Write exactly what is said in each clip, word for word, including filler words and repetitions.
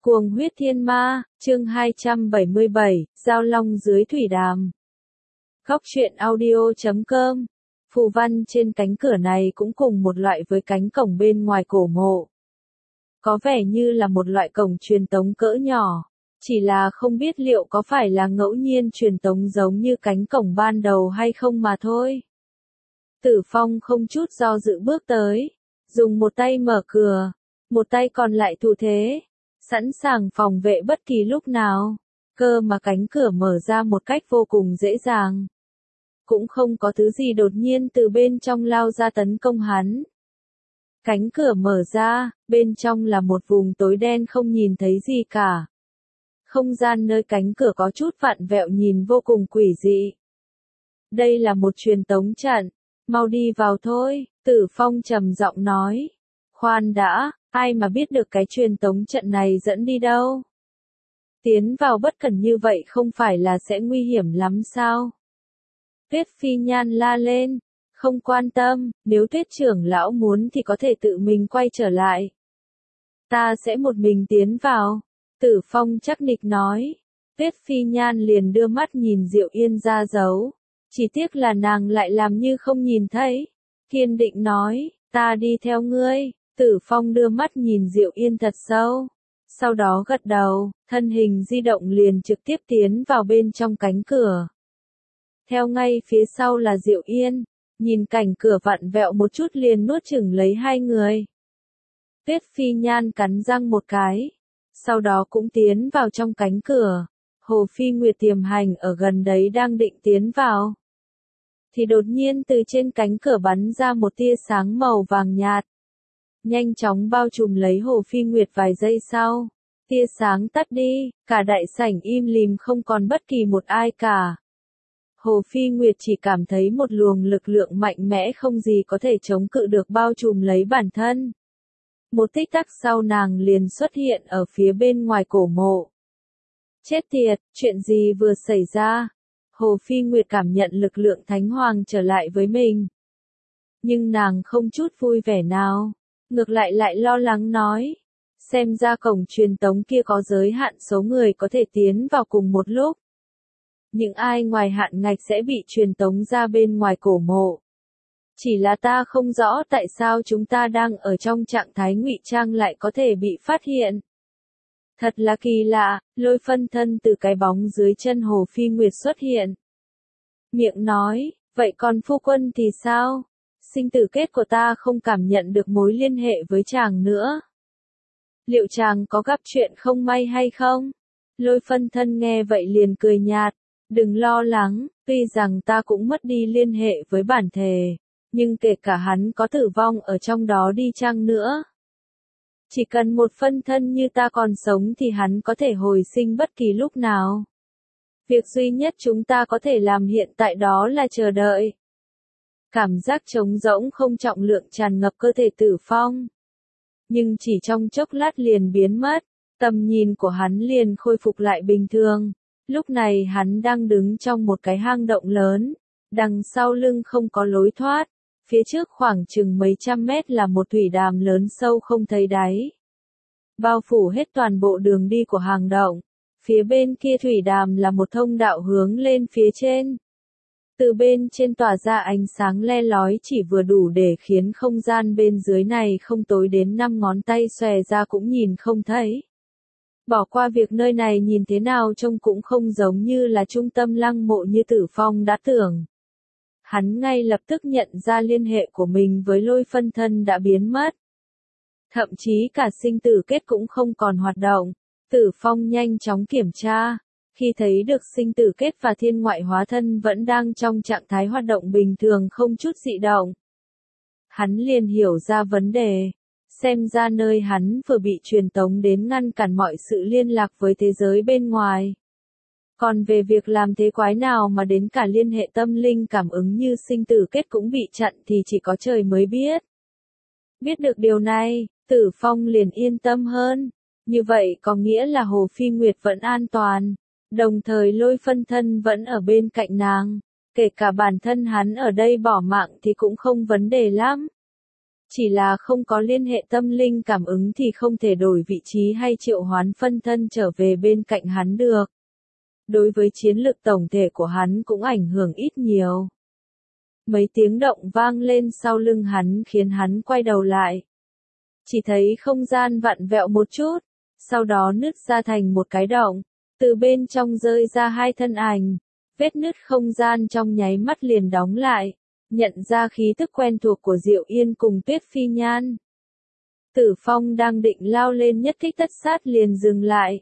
Cuồng huyết thiên ma, chương hai trăm bảy mươi bảy, Giao long dưới thủy đàm. Góc truyện audio chấm com. Phù văn trên cánh cửa này cũng cùng một loại với cánh cổng bên ngoài cổ mộ. Có vẻ như là một loại cổng truyền tống cỡ nhỏ, chỉ là không biết liệu có phải là ngẫu nhiên truyền tống giống như cánh cổng ban đầu hay không mà thôi. Tử Phong không chút do dự bước tới, dùng một tay mở cửa, một tay còn lại thủ thế, sẵn sàng phòng vệ bất kỳ lúc nào. Cơ mà cánh cửa mở ra một cách vô cùng dễ dàng. Cũng không có thứ gì đột nhiên từ bên trong lao ra tấn công hắn. Cánh cửa mở ra, bên trong là một vùng tối đen không nhìn thấy gì cả. Không gian nơi cánh cửa có chút vặn vẹo nhìn vô cùng quỷ dị. Đây là một truyền tống trận, mau đi vào thôi, Tử Phong trầm giọng nói. Khoan đã, ai mà biết được cái truyền tống trận này dẫn đi đâu? Tiến vào bất cẩn như vậy không phải là sẽ nguy hiểm lắm sao? Tuyết Phi Nhan la lên, không quan tâm, nếu Tuyết trưởng lão muốn thì có thể tự mình quay trở lại. Ta sẽ một mình tiến vào, Tử Phong chắc nịch nói. Tuyết Phi Nhan liền đưa mắt nhìn Diệu Yên ra dấu, chỉ tiếc là nàng lại làm như không nhìn thấy, kiên định nói, ta đi theo ngươi. Tử Phong đưa mắt nhìn Diệu Yên thật sâu, sau đó gật đầu, thân hình di động liền trực tiếp tiến vào bên trong cánh cửa. Theo ngay phía sau là Diệu Yên, nhìn cảnh cửa vặn vẹo một chút liền nuốt chửng lấy hai người. Tuyết Phi Nhan cắn răng một cái, sau đó cũng tiến vào trong cánh cửa. Hồ Phi Nguyệt tiềm hành ở gần đấy đang định tiến vào, thì đột nhiên từ trên cánh cửa bắn ra một tia sáng màu vàng nhạt, nhanh chóng bao trùm lấy Hồ Phi Nguyệt. Vài giây sau, tia sáng tắt đi, cả đại sảnh im lìm không còn bất kỳ một ai cả. Hồ Phi Nguyệt chỉ cảm thấy một luồng lực lượng mạnh mẽ không gì có thể chống cự được bao trùm lấy bản thân. Một tích tắc sau nàng liền xuất hiện ở phía bên ngoài cổ mộ. Chết tiệt, chuyện gì vừa xảy ra? Hồ Phi Nguyệt cảm nhận lực lượng thánh hoàng trở lại với mình. Nhưng nàng không chút vui vẻ nào, ngược lại lại lo lắng nói. Xem ra cổng truyền tống kia có giới hạn số người có thể tiến vào cùng một lúc. Những ai ngoài hạn ngạch sẽ bị truyền tống ra bên ngoài cổ mộ. Chỉ là ta không rõ tại sao chúng ta đang ở trong trạng thái ngụy trang lại có thể bị phát hiện. Thật là kỳ lạ, Lôi phân thân từ cái bóng dưới chân Hồ Phi Nguyệt xuất hiện. Miệng nói, vậy còn phu quân thì sao? Sinh tử kết của ta không cảm nhận được mối liên hệ với chàng nữa. Liệu chàng có gặp chuyện không may hay không? Lôi phân thân nghe vậy liền cười nhạt. Đừng lo lắng, tuy rằng ta cũng mất đi liên hệ với bản thể, nhưng kể cả hắn có tử vong ở trong đó đi chăng nữa. Chỉ cần một phân thân như ta còn sống thì hắn có thể hồi sinh bất kỳ lúc nào. Việc duy nhất chúng ta có thể làm hiện tại đó là chờ đợi. Cảm giác trống rỗng không trọng lượng tràn ngập cơ thể Tử Phong. Nhưng chỉ trong chốc lát liền biến mất, tầm nhìn của hắn liền khôi phục lại bình thường. Lúc này hắn đang đứng trong một cái hang động lớn, đằng sau lưng không có lối thoát, phía trước khoảng chừng mấy trăm mét là một thủy đàm lớn sâu không thấy đáy. Bao phủ hết toàn bộ đường đi của hang động, phía bên kia thủy đàm là một thông đạo hướng lên phía trên. Từ bên trên tỏa ra ánh sáng le lói chỉ vừa đủ để khiến không gian bên dưới này không tối đến năm ngón tay xòe ra cũng nhìn không thấy. Bỏ qua việc nơi này nhìn thế nào trông cũng không giống như là trung tâm lăng mộ như Tử Phong đã tưởng. Hắn ngay lập tức nhận ra liên hệ của mình với Lôi phân thân đã biến mất. Thậm chí cả sinh tử kết cũng không còn hoạt động. Tử Phong nhanh chóng kiểm tra, khi thấy được sinh tử kết và thiên ngoại hóa thân vẫn đang trong trạng thái hoạt động bình thường không chút dị động. Hắn liền hiểu ra vấn đề. Xem ra nơi hắn vừa bị truyền tống đến ngăn cản mọi sự liên lạc với thế giới bên ngoài. Còn về việc làm thế quái nào mà đến cả liên hệ tâm linh cảm ứng như sinh tử kết cũng bị chặn thì chỉ có trời mới biết. Biết được điều này, Tử Phong liền yên tâm hơn. Như vậy có nghĩa là Hồ Phi Nguyệt vẫn an toàn, đồng thời Lôi phân thân vẫn ở bên cạnh nàng. Kể cả bản thân hắn ở đây bỏ mạng thì cũng không vấn đề lắm. Chỉ là không có liên hệ tâm linh cảm ứng thì không thể đổi vị trí hay triệu hoán phân thân trở về bên cạnh hắn được. Đối với chiến lực tổng thể của hắn cũng ảnh hưởng ít nhiều. Mấy tiếng động vang lên sau lưng hắn khiến hắn quay đầu lại. Chỉ thấy không gian vặn vẹo một chút, sau đó nứt ra thành một cái động, từ bên trong rơi ra hai thân ảnh, vết nứt không gian trong nháy mắt liền đóng lại, nhận ra khí tức quen thuộc của Diệu Yên cùng Tuyết Phi Nhan. Tử Phong đang định lao lên nhất kích tất sát liền dừng lại.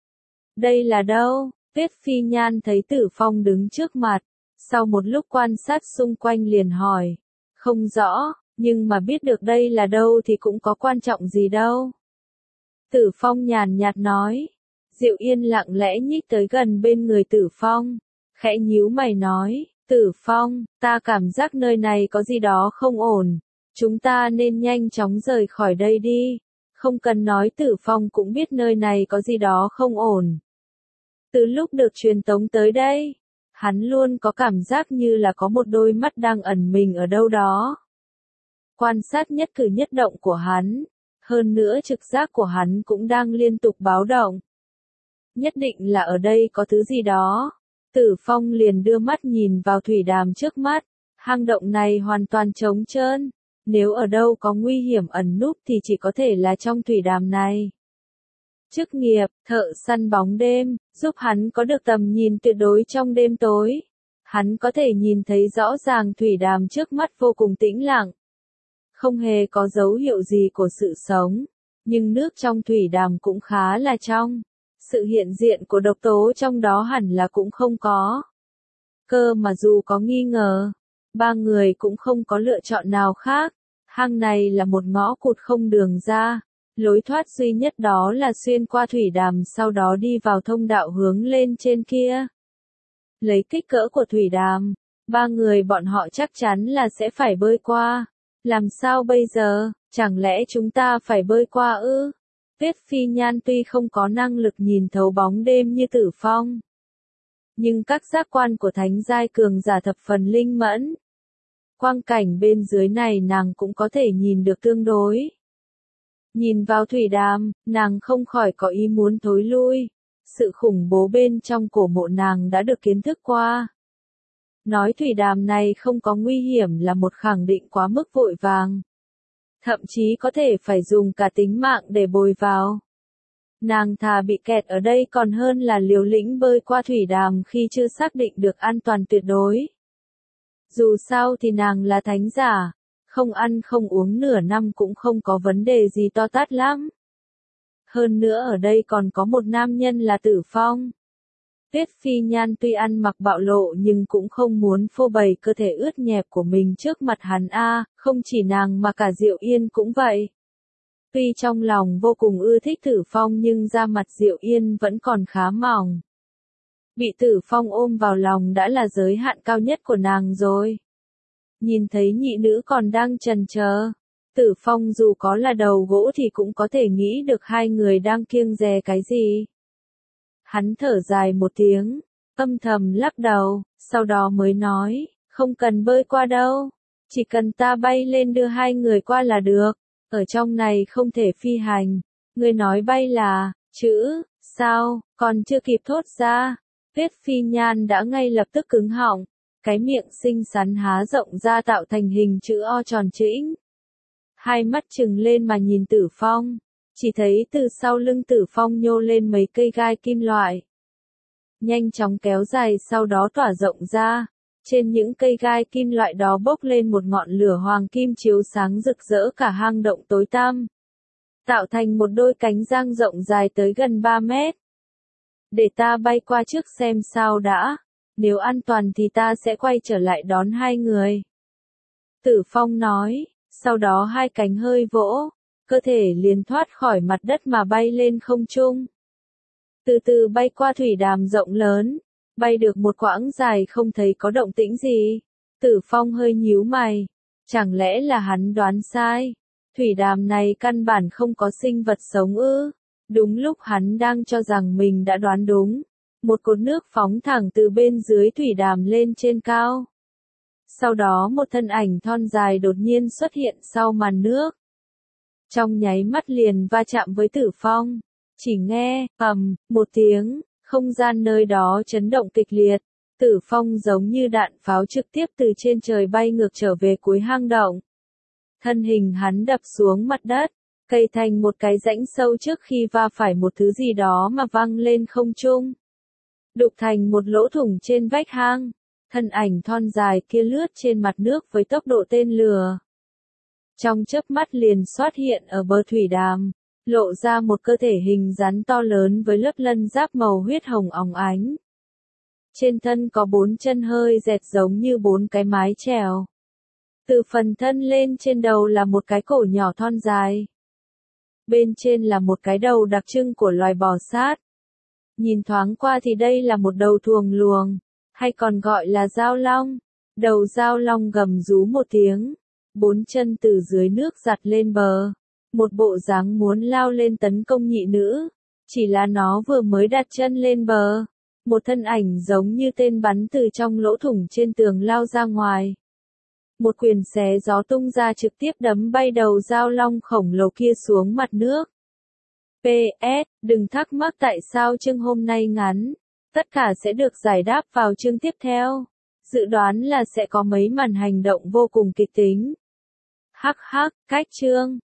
Đây là đâu? Tuyết Phi Nhan thấy Tử Phong đứng trước mặt, sau một lúc quan sát xung quanh liền hỏi, không rõ, nhưng mà biết được đây là đâu thì cũng có quan trọng gì đâu. Tử Phong nhàn nhạt nói. Diệu Yên lặng lẽ nhích tới gần bên người Tử Phong, khẽ nhíu mày nói, Tử Phong, ta cảm giác nơi này có gì đó không ổn, chúng ta nên nhanh chóng rời khỏi đây đi, không cần nói Tử Phong cũng biết nơi này có gì đó không ổn. Từ lúc được truyền tống tới đây, hắn luôn có cảm giác như là có một đôi mắt đang ẩn mình ở đâu đó. Quan sát nhất cử nhất động của hắn, hơn nữa trực giác của hắn cũng đang liên tục báo động. Nhất định là ở đây có thứ gì đó. Tử Phong liền đưa mắt nhìn vào thủy đàm trước mắt, hang động này hoàn toàn trống trơn, nếu ở đâu có nguy hiểm ẩn núp thì chỉ có thể là trong thủy đàm này. Chức nghiệp, thợ săn bóng đêm, giúp hắn có được tầm nhìn tuyệt đối trong đêm tối. Hắn có thể nhìn thấy rõ ràng thủy đàm trước mắt vô cùng tĩnh lặng. Không hề có dấu hiệu gì của sự sống, nhưng nước trong thủy đàm cũng khá là trong. Sự hiện diện của độc tố trong đó hẳn là cũng không có. Cơ mà dù có nghi ngờ, ba người cũng không có lựa chọn nào khác. Hang này là một ngõ cụt không đường ra, lối thoát duy nhất đó là xuyên qua thủy đàm sau đó đi vào thông đạo hướng lên trên kia. Lấy kích cỡ của thủy đàm, ba người bọn họ chắc chắn là sẽ phải bơi qua. Làm sao bây giờ, chẳng lẽ chúng ta phải bơi qua ư? Tuyết Phi Nhan tuy không có năng lực nhìn thấu bóng đêm như Tử Phong, nhưng các giác quan của thánh giai cường giả thập phần linh mẫn. Quang cảnh bên dưới này nàng cũng có thể nhìn được tương đối. Nhìn vào thủy đàm, nàng không khỏi có ý muốn thối lui. Sự khủng bố bên trong cổ mộ nàng đã được kiến thức qua. Nói thủy đàm này không có nguy hiểm là một khẳng định quá mức vội vàng. Thậm chí có thể phải dùng cả tính mạng để bồi vào. Nàng thà bị kẹt ở đây còn hơn là liều lĩnh bơi qua thủy đàm khi chưa xác định được an toàn tuyệt đối. Dù sao thì nàng là thánh giả, không ăn không uống nửa năm cũng không có vấn đề gì to tát lắm. Hơn nữa ở đây còn có một nam nhân là Tử Phong. Tuyết Phi Nhan tuy ăn mặc bạo lộ nhưng cũng không muốn phô bày cơ thể ướt nhẹp của mình trước mặt hắn a, không chỉ nàng mà cả Diệu Yên cũng vậy. Tuy trong lòng vô cùng ưa thích Tử Phong nhưng da mặt Diệu Yên vẫn còn khá mỏng. Bị Tử Phong ôm vào lòng đã là giới hạn cao nhất của nàng rồi. Nhìn thấy nhị nữ còn đang chần chờ, Tử Phong dù có là đầu gỗ thì cũng có thể nghĩ được hai người đang kiêng dè cái gì. Hắn thở dài một tiếng, âm thầm lắc đầu, sau đó mới nói, không cần bơi qua đâu, chỉ cần ta bay lên đưa hai người qua là được, ở trong này không thể phi hành. Người nói bay là, chữ, sao, còn chưa kịp thốt ra, Tuyết Phi Nhan đã ngay lập tức cứng họng, cái miệng xinh xắn há rộng ra tạo thành hình chữ O tròn trĩnh. Hai mắt trừng lên mà nhìn Tử Phong. Chỉ thấy từ sau lưng Tử Phong nhô lên mấy cây gai kim loại. Nhanh chóng kéo dài sau đó tỏa rộng ra. Trên những cây gai kim loại đó bốc lên một ngọn lửa hoàng kim chiếu sáng rực rỡ cả hang động tối tăm. Tạo thành một đôi cánh giang rộng dài tới gần ba mét. Để ta bay qua trước xem sao đã. Nếu an toàn thì ta sẽ quay trở lại đón hai người. Tử Phong nói, sau đó hai cánh hơi vỗ. Cơ thể liền thoát khỏi mặt đất mà bay lên không trung. Từ từ bay qua thủy đàm rộng lớn, bay được một quãng dài không thấy có động tĩnh gì. Tử Phong hơi nhíu mày, chẳng lẽ là hắn đoán sai? Thủy đàm này căn bản không có sinh vật sống ư? Đúng lúc hắn đang cho rằng mình đã đoán đúng, một cột nước phóng thẳng từ bên dưới thủy đàm lên trên cao. Sau đó một thân ảnh thon dài đột nhiên xuất hiện sau màn nước. Trong nháy mắt liền va chạm với Tử Phong. Chỉ nghe, ầm, một tiếng, không gian nơi đó chấn động kịch liệt. Tử Phong giống như đạn pháo trực tiếp từ trên trời bay ngược trở về cuối hang động. Thân hình hắn đập xuống mặt đất, cây thành một cái rãnh sâu trước khi va phải một thứ gì đó mà văng lên không trung. Đục thành một lỗ thủng trên vách hang, thân ảnh thon dài kia lướt trên mặt nước với tốc độ tên lửa. Trong chớp mắt liền xuất hiện ở bờ thủy đàm, lộ ra một cơ thể hình rắn to lớn với lớp lân giáp màu huyết hồng óng ánh. Trên thân có bốn chân hơi dẹt giống như bốn cái mái chèo. Từ phần thân lên trên đầu là một cái cổ nhỏ thon dài. Bên trên là một cái đầu đặc trưng của loài bò sát. Nhìn thoáng qua thì đây là một đầu thuồng luồng, hay còn gọi là dao long. Đầu dao long gầm rú một tiếng, bốn chân từ dưới nước giặt lên bờ. Một bộ dáng muốn lao lên tấn công nhị nữ. Chỉ là nó vừa mới đặt chân lên bờ, một thân ảnh giống như tên bắn từ trong lỗ thủng trên tường lao ra ngoài. Một quyền xé gió tung ra trực tiếp đấm bay đầu dao long khổng lồ kia xuống mặt nước. pê ét, đừng thắc mắc tại sao chương hôm nay ngắn. Tất cả sẽ được giải đáp vào chương tiếp theo. Dự đoán là sẽ có mấy màn hành động vô cùng kịch tính. Hắc hắc, cách chương.